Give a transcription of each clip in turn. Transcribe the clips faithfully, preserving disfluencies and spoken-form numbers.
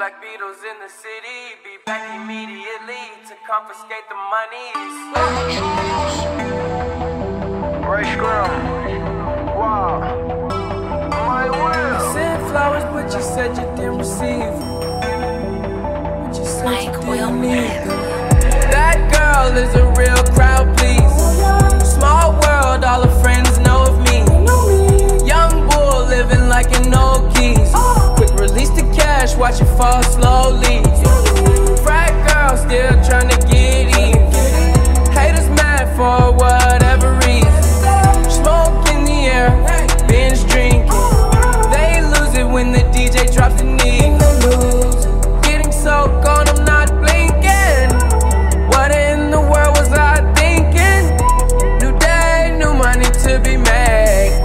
Black Beatles in the city, be back immediately to confiscate the monies. Ray Scrum. Wow. My will. Sent flowers, but you said you didn't receive. But you said Mike you didn't Will need them. That girl is a real crowd, please. Small world, all her friends know of me. Young bull living like an old keys. Quick release the cash, watch it fall slowly. Frat girl still trying to get in. Haters mad for whatever reason. Smoke in the air, binge drinking. They lose it when the D J drops the knee. Getting so gone, I'm not blinking. What in the world was I thinking? New day, new money to be made.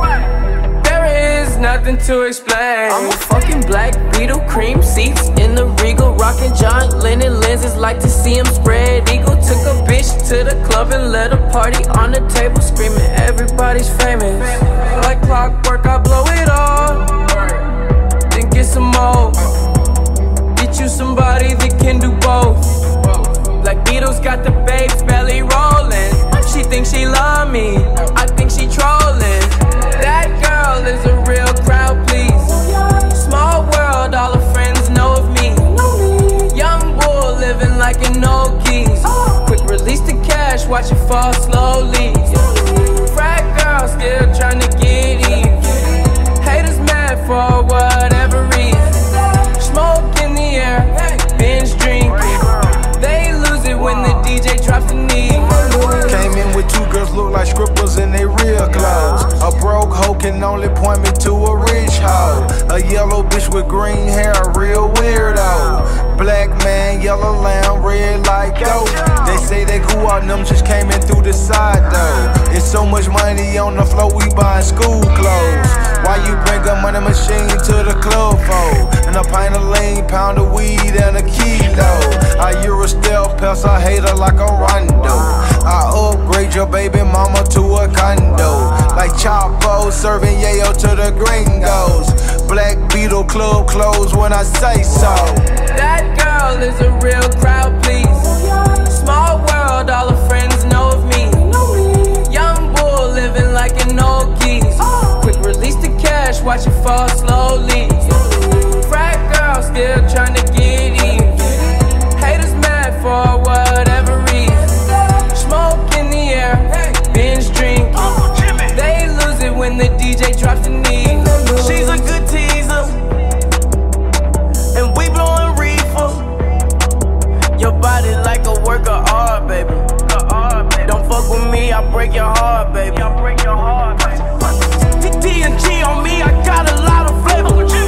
There is nothing to explain. I'm a fucking Black Beetle, cream seats in the Regal, rocking John Lennon lenses, like to see him spread eagle. Took a bitch to the club and let a party on the table, screaming everybody's famous. Like clockwork, I blow it all, then get some more. Get you somebody that can do both. Black Beatles got the babes belly rolling. She thinks she love me, I think she trolling. That girl is a real crowd, please. Small world, all her friends know of me. Young bull living like an old keys. Quick release the cash, watch it fall slowly. Frat girl still trying to get in. Haters mad for whatever reason. Smoke in the air, binge drinking. They lose it when the D J drops the knee. Came in with two girls look like scribbles in they real clothes. A broke hoe can only point me to a rich hoe. A yellow bitch with green hair, a real weirdo. Black man, yellow lamb, red like goat. They say they cool out, them just came in through the side though. It's so much money on the floor, we buying school clothes. Why you bring a money machine to the club for? And a pint of lean, pound of weed, and a kilo. I Euro stealth pest, I hate her like a rondo. I upgrade your baby mama to a condo. Like Chapo serving yayo to the gringos. Black Beetle club closed when I say so. That girl is a real crowd, please. Small world, all her friends know of me. Young bull living like an old keys. Quick release the cash, watch it fall slowly. Frat girl still trying to get in. Haters mad for whatever reason. Smoke in the air, binge drinking. They lose it when the D J drops the knee. She's a good teaser, and we blowing reefer. Your body like a work of art, baby. Don't fuck with me, I break your heart, baby. I break your heart, baby. T N G on me, I got a lot of flavor.